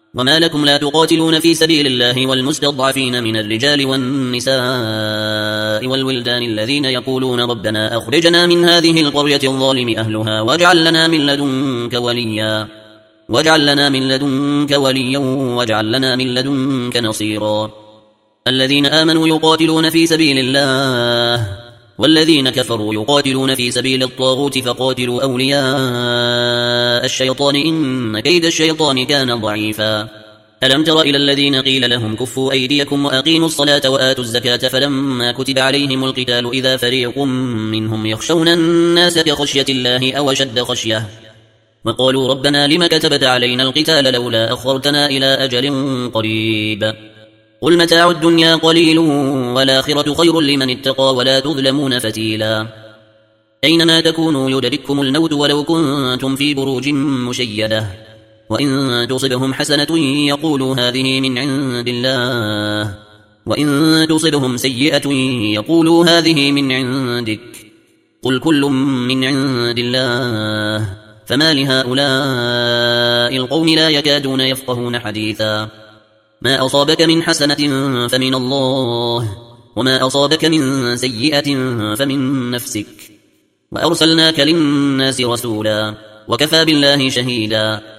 وما لكم لا تقاتلون في سبيل الله والمستضعفين من الرجال والنساء والولدان الذين يقولون ربنا أخرجنا من هذه القرية الظالم أهلها واجعل لنا من لدنك وليا واجعل لنا من لدنك نصيرا. الذين آمنوا يقاتلون في سبيل الله والذين كفروا يقاتلون في سبيل الطاغوت فقاتلوا أولياء الشيطان إن كيد الشيطان كان ضعيفا. ألم تر إلى الذين قيل لهم كفوا أيديكم وأقيموا الصلاة وآتوا الزكاة فلما كتب عليهم القتال إذا فريق منهم يخشون الناس كخشية الله أو أشد خشية وقالوا ربنا لم كتبت علينا القتال لولا أخرتنا إلى أجل قريب قل متاع الدنيا قليل والآخرة خير لمن اتقى ولا تظلمون فتيلا. أينما تكونوا يدرككم الموت ولو كنتم في بروج مشيدة وإن تصبهم حسنة يقولوا هذه من عند الله وإن تصبهم سيئة يقولوا هذه من عندك قل كل من عند الله فما لهؤلاء القوم لا يكادون يفقهون حديثا. ما أصابك من حسنة فمن الله وما أصابك من سيئة فمن نفسك وأرسلناك للناس رسولا وكفى بالله شهيدا.